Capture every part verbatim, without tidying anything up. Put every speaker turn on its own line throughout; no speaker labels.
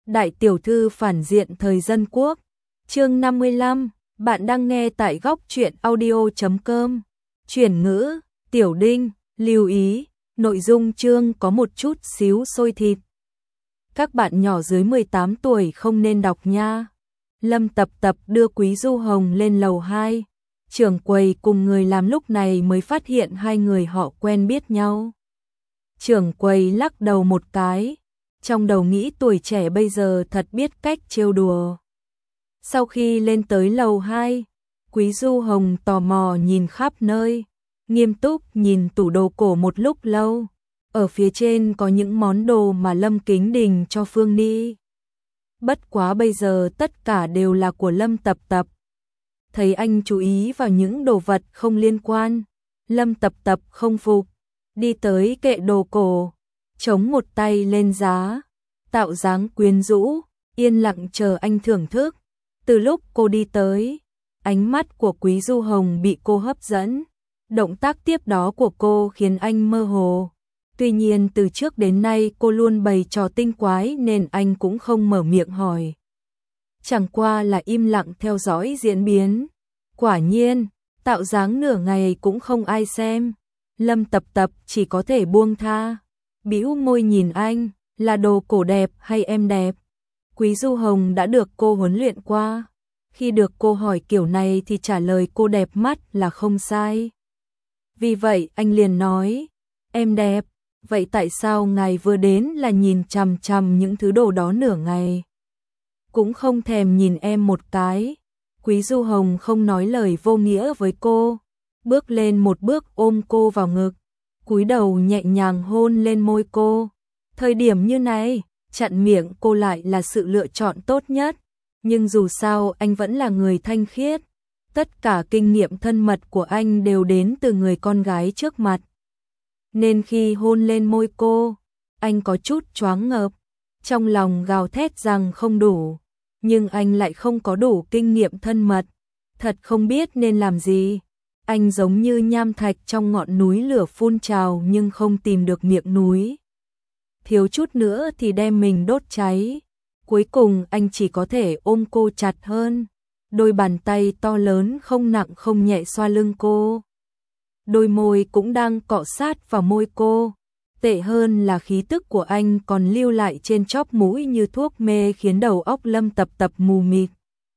Đại tiểu thư phản diện thời dân quốc. Chương năm mươi lăm, bạn đang nghe tại góc truyện audio chấm com. Chuyển ngữ, Tiểu Đinh, lưu ý, nội dung chương có một chút xíu xôi thịt. Các bạn nhỏ dưới mười tám tuổi không nên đọc nha. Lâm Tập Tập đưa Quý Du Hồng lên lầu hai. Trưởng quầy cùng người làm lúc này mới phát hiện hai người họ quen biết nhau. Trưởng quầy lắc đầu một cái, trong đầu nghĩ tuổi trẻ bây giờ thật biết cách trêu đùa. Sau khi lên tới lầu hai, Quý Du Hồng tò mò nhìn khắp nơi, nghiêm túc nhìn tủ đồ cổ một lúc lâu. Ở phía trên có những món đồ mà Lâm Kính Đình cho Phương Ni. Bất quá bây giờ tất cả đều là của Lâm Tập Tập. Thấy anh chú ý vào những đồ vật không liên quan, Lâm Tập Tập không phục, đi tới kệ đồ cổ, chống một tay lên giá, tạo dáng quyến rũ, yên lặng chờ anh thưởng thức. Từ lúc cô đi tới, ánh mắt của Quý Du Hồng bị cô hấp dẫn, động tác tiếp đó của cô khiến anh mơ hồ. Tuy nhiên từ trước đến nay cô luôn bày trò tinh quái nên anh cũng không mở miệng hỏi. Chẳng qua là im lặng theo dõi diễn biến. Quả nhiên, tạo dáng nửa ngày cũng không ai xem. Lâm Tập Tập chỉ có thể buông tha, bĩu môi nhìn anh, là đồ cổ đẹp hay em đẹp? Quý Du Hồng đã được cô huấn luyện qua. Khi được cô hỏi kiểu này thì trả lời cô đẹp mắt là không sai. Vì vậy anh liền nói, em đẹp. Vậy tại sao ngài vừa đến là nhìn chằm chằm những thứ đồ đó nửa ngày? Cũng không thèm nhìn em một cái. Quý Du Hồng không nói lời vô nghĩa với cô, bước lên một bước ôm cô vào ngực, cúi đầu nhẹ nhàng hôn lên môi cô. Thời điểm như này, chặn miệng cô lại là sự lựa chọn tốt nhất, nhưng dù sao anh vẫn là người thanh khiết. Tất cả kinh nghiệm thân mật của anh đều đến từ người con gái trước mặt. Nên khi hôn lên môi cô, anh có chút choáng ngợp, trong lòng gào thét rằng không đủ, nhưng anh lại không có đủ kinh nghiệm thân mật, thật không biết nên làm gì. Anh giống như nham thạch trong ngọn núi lửa phun trào nhưng không tìm được miệng núi. Thiếu chút nữa thì đem mình đốt cháy. Cuối cùng anh chỉ có thể ôm cô chặt hơn, đôi bàn tay to lớn không nặng không nhẹ xoa lưng cô. Đôi môi cũng đang cọ sát vào môi cô. Tệ hơn là khí tức của anh còn lưu lại trên chóp mũi như thuốc mê khiến đầu óc Lâm Tập Tập mù mịt.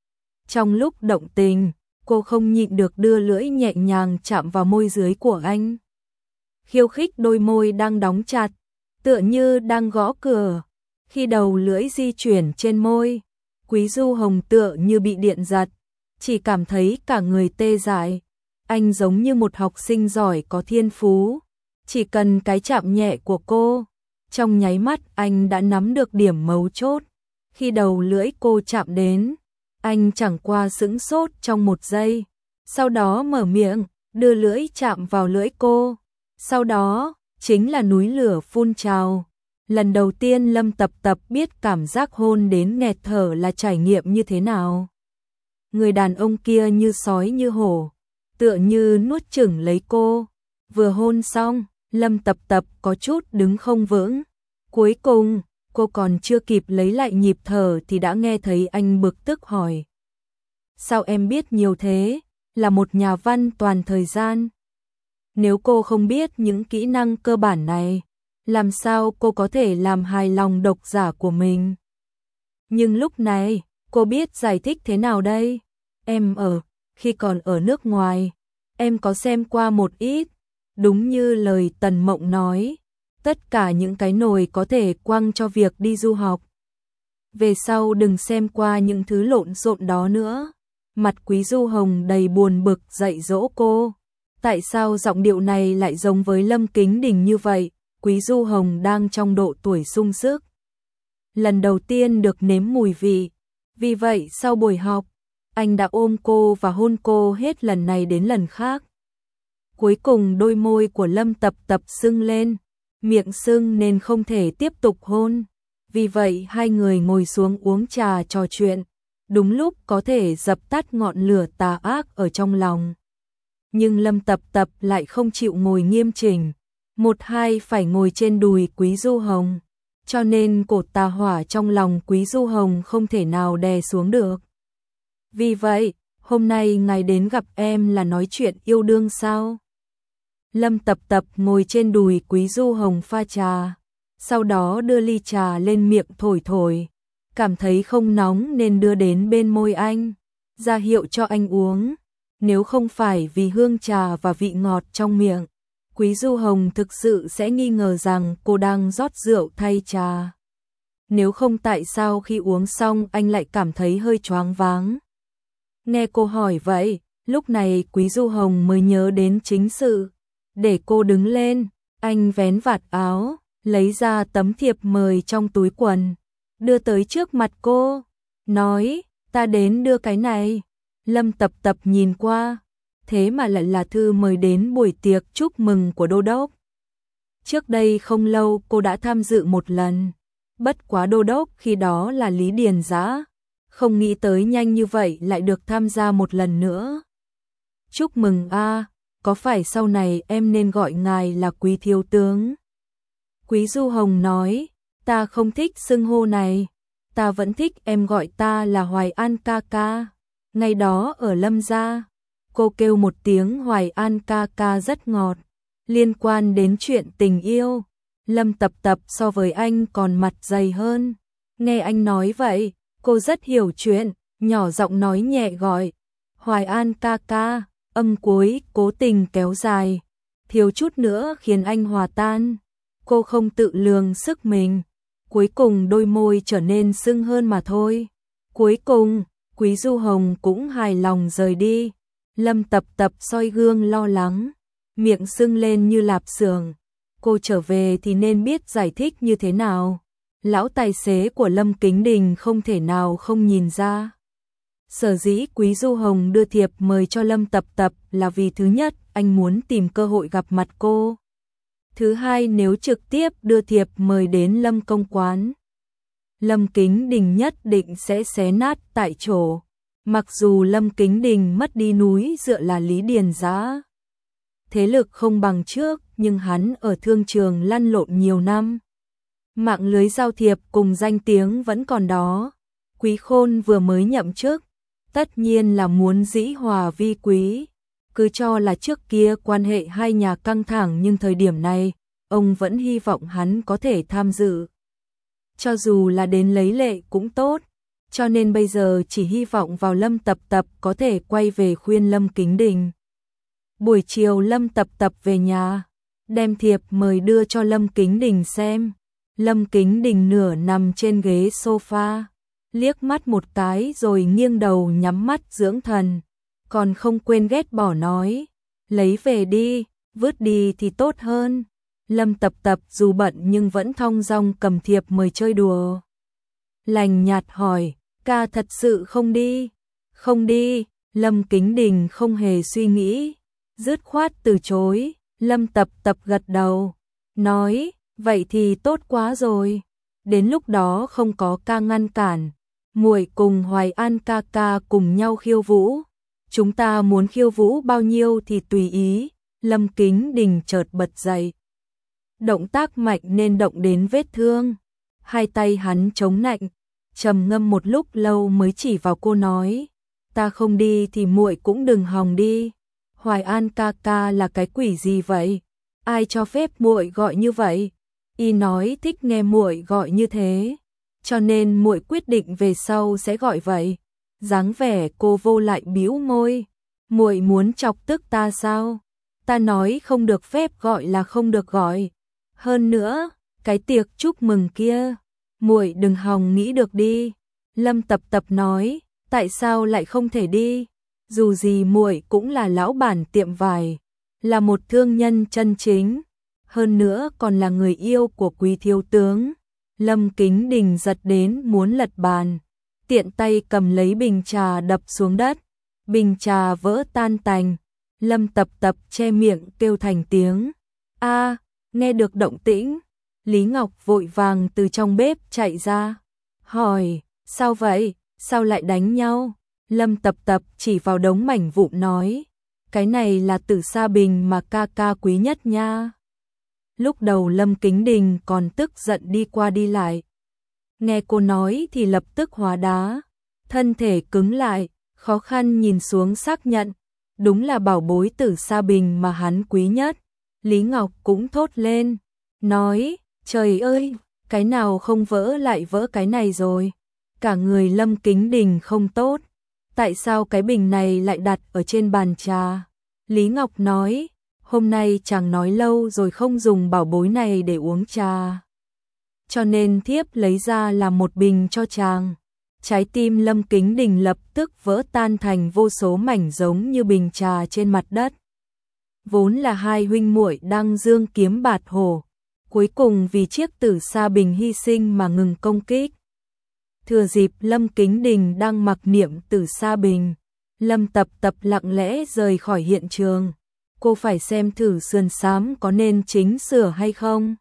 Trong lúc động tình, cô không nhịn được đưa lưỡi nhẹ nhàng chạm vào môi dưới của anh. Khiêu khích đôi môi đang đóng chặt, tựa như đang gõ cửa. Khi đầu lưỡi di chuyển trên môi, Quý Du Hồng tựa như bị điện giật, chỉ cảm thấy cả người tê dại. Anh giống như một học sinh giỏi có thiên phú, chỉ cần cái chạm nhẹ của cô, trong nháy mắt anh đã nắm được điểm mấu chốt. Khi đầu lưỡi cô chạm đến, anh chẳng qua sững sốt trong một giây, sau đó mở miệng, đưa lưỡi chạm vào lưỡi cô. Sau đó, chính là núi lửa phun trào. Lần đầu tiên Lâm Tập Tập biết cảm giác hôn đến nghẹt thở là trải nghiệm như thế nào. Người đàn ông kia như sói như hổ, tựa như nuốt chửng lấy cô. Vừa hôn xong, Lâm Tập Tập có chút đứng không vững. Cuối cùng, cô còn chưa kịp lấy lại nhịp thở thì đã nghe thấy anh bực tức hỏi. Sao em biết nhiều thế, là một nhà văn toàn thời gian. Nếu cô không biết những kỹ năng cơ bản này, làm sao cô có thể làm hài lòng độc giả của mình? Nhưng lúc này, cô biết giải thích thế nào đây? Em ở, khi còn ở nước ngoài, em có xem qua một ít. Đúng như lời Tần Mộng nói, tất cả những cái nồi có thể quăng cho việc đi du học. Về sau đừng xem qua những thứ lộn xộn đó nữa. Mặt Quý Du Hồng đầy buồn bực dạy dỗ cô. Tại sao giọng điệu này lại giống với Lâm Kính Đình như vậy? Quý Du Hồng đang trong độ tuổi sung sức, lần đầu tiên được nếm mùi vị. Vì vậy sau buổi học, anh đã ôm cô và hôn cô hết lần này đến lần khác. Cuối cùng đôi môi của Lâm Tập Tập sưng lên, miệng sưng nên không thể tiếp tục hôn. Vì vậy hai người ngồi xuống uống trà trò chuyện, đúng lúc có thể dập tắt ngọn lửa tà ác ở trong lòng. Nhưng Lâm Tập Tập lại không chịu ngồi nghiêm chỉnh, một hai phải ngồi trên đùi Quý Du Hồng. cho nên cột tà hỏa trong lòng Quý Du Hồng không thể nào đè xuống được. Vì vậy, hôm nay ngài đến gặp em là nói chuyện yêu đương sao? Lâm Tập Tập ngồi trên đùi Quý Du Hồng pha trà, sau đó đưa ly trà lên miệng thổi thổi, cảm thấy không nóng nên đưa đến bên môi anh, ra hiệu cho anh uống. Nếu không phải vì hương trà và vị ngọt trong miệng, Quý Du Hồng thực sự sẽ nghi ngờ rằng cô đang rót rượu thay trà. Nếu không tại sao khi uống xong anh lại cảm thấy hơi choáng váng. Nghe cô hỏi vậy, lúc này Quý Du Hồng mới nhớ đến chính sự. Để cô đứng lên, anh vén vạt áo, lấy ra tấm thiệp mời trong túi quần, đưa tới trước mặt cô, nói, ta đến đưa cái này. Lâm Tập Tập nhìn qua, thế mà lại là thư mời đến buổi tiệc chúc mừng của đô đốc. Trước đây không lâu cô đã tham dự một lần, bất quá đô đốc khi đó là Lý Điền Giã, không nghĩ tới nhanh như vậy lại được tham gia một lần nữa. Chúc mừng a, có phải sau này em nên gọi ngài là Quý thiếu tướng? Quý Du Hồng nói, ta không thích xưng hô này, ta vẫn thích em gọi ta là Hoài An ca ca. Ngày đó ở Lâm gia, cô kêu một tiếng Hoài An ca ca rất ngọt, liên quan đến chuyện tình yêu. Lâm Tập Tập so với anh còn mặt dày hơn, nghe anh nói vậy, cô rất hiểu chuyện, nhỏ giọng nói nhẹ gọi, Hoài An ca ca, âm cuối cố tình kéo dài, thiếu chút nữa khiến anh hòa tan. Cô không tự lường sức mình, cuối cùng đôi môi trở nên sưng hơn mà thôi. Cuối cùng, Quý Du Hồng cũng hài lòng rời đi. Lâm Tập Tập soi gương lo lắng, miệng sưng lên như lạp xưởng. Cô trở về thì nên biết giải thích như thế nào. Lão tài xế của Lâm Kính Đình không thể nào không nhìn ra. Sở dĩ Quý Du Hồng đưa thiệp mời cho Lâm Tập Tập là vì thứ nhất, anh muốn tìm cơ hội gặp mặt cô. Thứ hai, nếu trực tiếp đưa thiệp mời đến Lâm công quán, Lâm Kính Đình nhất định sẽ xé nát tại chỗ. Mặc dù Lâm Kính Đình mất đi núi dựa là Lý Điền Giã, thế lực không bằng trước, nhưng hắn ở thương trường lăn lộn nhiều năm, mạng lưới giao thiệp cùng danh tiếng vẫn còn đó. Quý Khôn vừa mới nhậm chức, tất nhiên là muốn dĩ hòa vi quý. Cứ cho là trước kia quan hệ hai nhà căng thẳng, nhưng thời điểm này, ông vẫn hy vọng hắn có thể tham dự. Cho dù là đến lấy lệ cũng tốt, cho nên bây giờ chỉ hy vọng vào Lâm Tập Tập có thể quay về khuyên Lâm Kính Đình. Buổi chiều Lâm Tập Tập về nhà, đem thiệp mời đưa cho Lâm Kính Đình xem. Lâm Kính Đình nửa nằm trên ghế sofa, liếc mắt một cái rồi nghiêng đầu nhắm mắt dưỡng thần, còn không quên ghét bỏ nói, lấy về đi, vứt đi thì tốt hơn. Lâm Tập Tập dù bận nhưng vẫn thong dong cầm thiệp mời chơi đùa. Lành nhạt hỏi, ca thật sự không đi? Không đi. Lâm Kính Đình không hề suy nghĩ, dứt khoát từ chối. Lâm Tập Tập gật đầu, nói, vậy thì tốt quá rồi. Đến lúc đó không có ca ngăn cản, muội cùng Hoài An ca ca cùng nhau khiêu vũ. Chúng ta muốn khiêu vũ bao nhiêu thì tùy ý. Lâm Kính Đình chợt bật dậy, động tác mạnh nên động đến vết thương. Hai tay hắn chống nạnh, trầm ngâm một lúc lâu mới chỉ vào cô nói, ta không đi thì muội cũng đừng hòng đi. Hoài An ca ca là cái quỷ gì vậy? Ai cho phép muội gọi như vậy? Y nói thích nghe muội gọi như thế, cho nên muội quyết định về sau sẽ gọi vậy. Dáng vẻ cô vô lại bĩu môi, muội muốn chọc tức ta sao? Ta nói không được phép gọi là không được gọi. Hơn nữa, cái tiệc chúc mừng kia, muội đừng hòng nghĩ được đi. Lâm Tập Tập nói, tại sao lại không thể đi? Dù gì muội cũng là lão bản tiệm vải, là một thương nhân chân chính, hơn nữa còn là người yêu của Quý thiếu tướng. Lâm Kính Đình giật đến muốn lật bàn, tiện tay cầm lấy bình trà đập xuống đất, bình trà vỡ tan tành. Lâm Tập Tập che miệng kêu thành tiếng, a. Nghe được động tĩnh, Lý Ngọc vội vàng từ trong bếp chạy ra, hỏi, sao vậy, sao lại đánh nhau? Lâm Tập Tập chỉ vào đống mảnh vụn nói, cái này là Tử Sa Bình mà ca ca quý nhất nha. Lúc đầu Lâm Kính Đình còn tức giận đi qua đi lại. Nghe cô nói thì lập tức hóa đá, thân thể cứng lại, khó khăn nhìn xuống xác nhận. Đúng là bảo bối Tử Sa Bình mà hắn quý nhất. Lý Ngọc cũng thốt lên, nói, trời ơi, cái nào không vỡ lại vỡ cái này rồi. Cả người Lâm Kính Đình không tốt. Tại sao cái bình này lại đặt ở trên bàn trà? Lý Ngọc nói, hôm nay chàng nói lâu rồi không dùng bảo bối này để uống trà. Cho nên thiếp lấy ra làm một bình cho chàng. Trái tim Lâm Kính Đình lập tức vỡ tan thành vô số mảnh giống như bình trà trên mặt đất. Vốn là hai huynh muội đang dương kiếm bạt hổ, cuối cùng vì chiếc Tử Sa Bình hy sinh mà ngừng công kích. Thừa dịp Lâm Kính Đình đang mặc niệm Tử Sa Bình, Lâm Tập Tập lặng lẽ rời khỏi hiện trường. Cô phải xem thử sườn xám có nên chỉnh sửa hay không.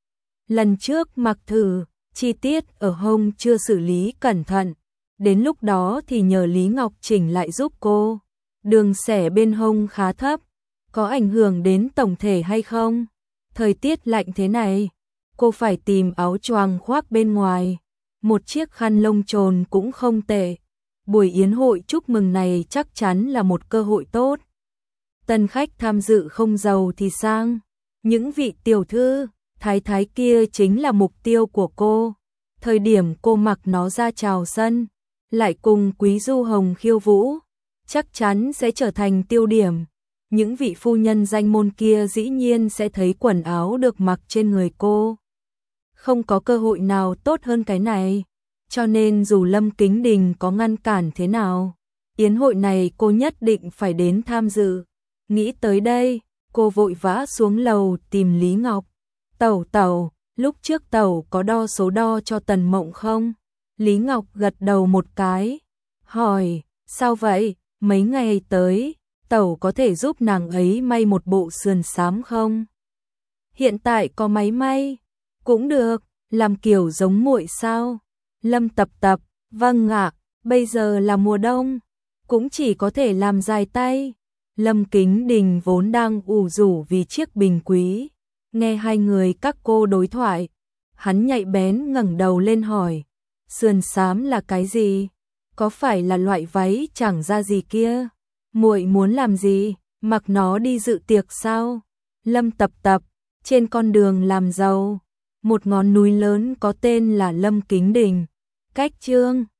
Lần trước mặc thử, chi tiết ở hông chưa xử lý cẩn thận. Đến lúc đó thì nhờ Lý Ngọc chỉnh lại giúp cô. Đường xẻ bên hông khá thấp, có ảnh hưởng đến tổng thể hay không? Thời tiết lạnh thế này, cô phải tìm áo choàng khoác bên ngoài. Một chiếc khăn lông trồn cũng không tệ. Buổi yến hội chúc mừng này chắc chắn là một cơ hội tốt. Tân khách tham dự không giàu thì sang. Những vị tiểu thư, thái thái kia chính là mục tiêu của cô. Thời điểm cô mặc nó ra chào sân, lại cùng Quý Du Hồng khiêu vũ, chắc chắn sẽ trở thành tiêu điểm. Những vị phu nhân danh môn kia dĩ nhiên sẽ thấy quần áo được mặc trên người cô. Không có cơ hội nào tốt hơn cái này. Cho nên dù Lâm Kính Đình có ngăn cản thế nào, yến hội này cô nhất định phải đến tham dự. Nghĩ tới đây, cô vội vã xuống lầu tìm Lý Ngọc. Tẩu tẩu, lúc trước tẩu có đo số đo cho Tần Mộng không? Lý Ngọc gật đầu một cái, hỏi, sao vậy, mấy ngày tới, tẩu có thể giúp nàng ấy may một bộ sườn xám không? Hiện tại có máy may, cũng được, làm kiểu giống muội sao? Lâm Tập Tập, vâng ạ, bây giờ là mùa đông, cũng chỉ có thể làm dài tay. Lâm Kính Đình vốn đang ủ rũ vì chiếc bình quý, nghe hai người các cô đối thoại, hắn nhạy bén ngẩng đầu lên hỏi, sườn xám là cái gì? Có phải là loại váy chẳng ra gì kia? Muội muốn làm gì? Mặc nó đi dự tiệc sao? Lâm Tập Tập, trên con đường làm giàu, một ngọn núi lớn có tên là Lâm Kính Đình, cách Chương